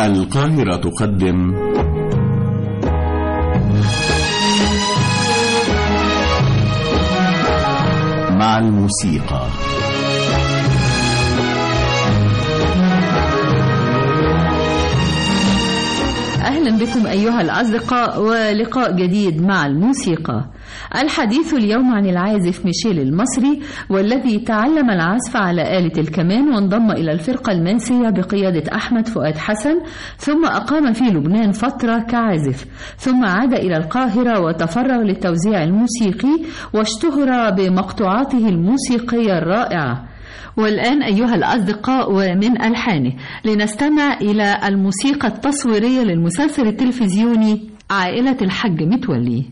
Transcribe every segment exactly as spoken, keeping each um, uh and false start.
القاهرة تقدم مع الموسيقى. أهلا بكم أيها الأصدقاء ولقاء جديد مع الموسيقى. الحديث اليوم عن العازف ميشيل المصري، والذي تعلم العزف على آلة الكمان وانضم إلى الفرقة الماسية بقيادة أحمد فؤاد حسن، ثم أقام في لبنان فترة كعازف، ثم عاد إلى القاهرة وتفرغ للتوزيع الموسيقي واشتهر بمقطوعاته الموسيقية الرائعة. والآن أيها الأصدقاء ومن ألحانه لنستمع إلى الموسيقى التصويرية للمسلسل التلفزيوني عائلة الحج متولي.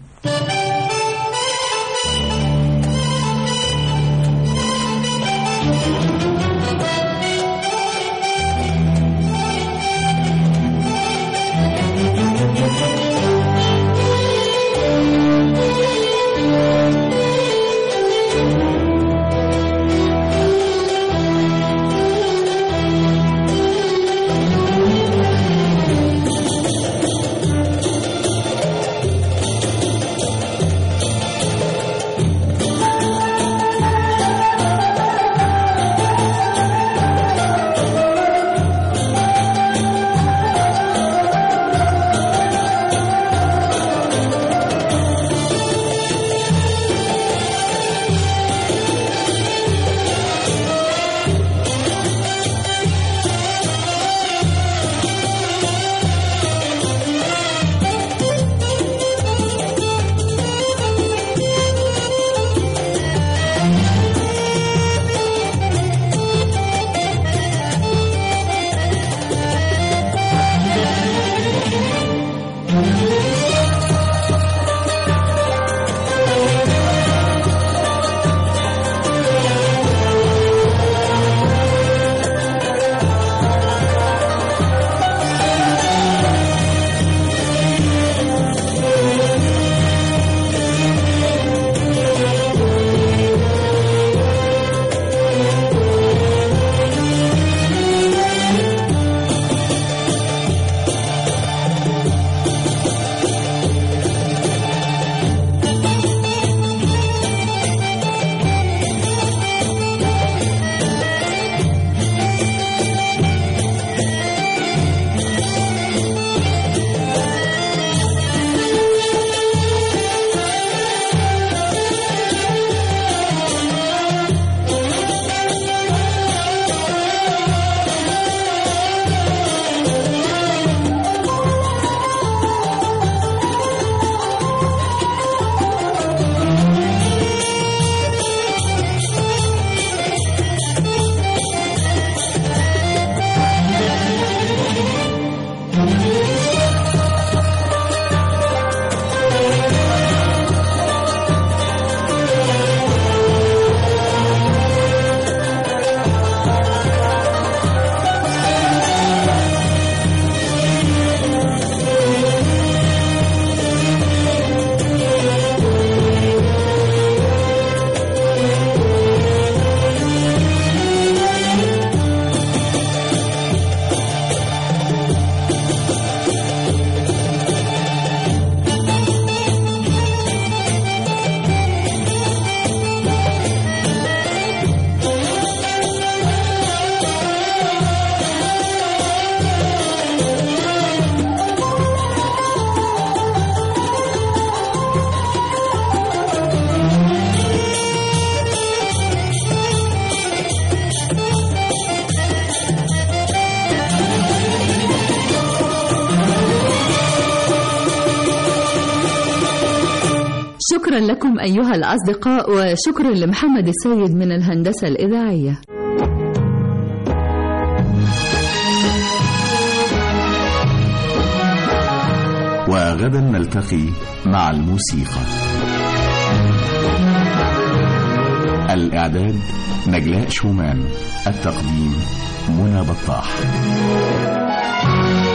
شكرا لكم أيها الأصدقاء، وشكرا لمحمد السيد من الهندسة الإذاعية. وغدا نلتقي مع الموسيقى. الإعداد نجلاء شومان، التقديم منى بطاح.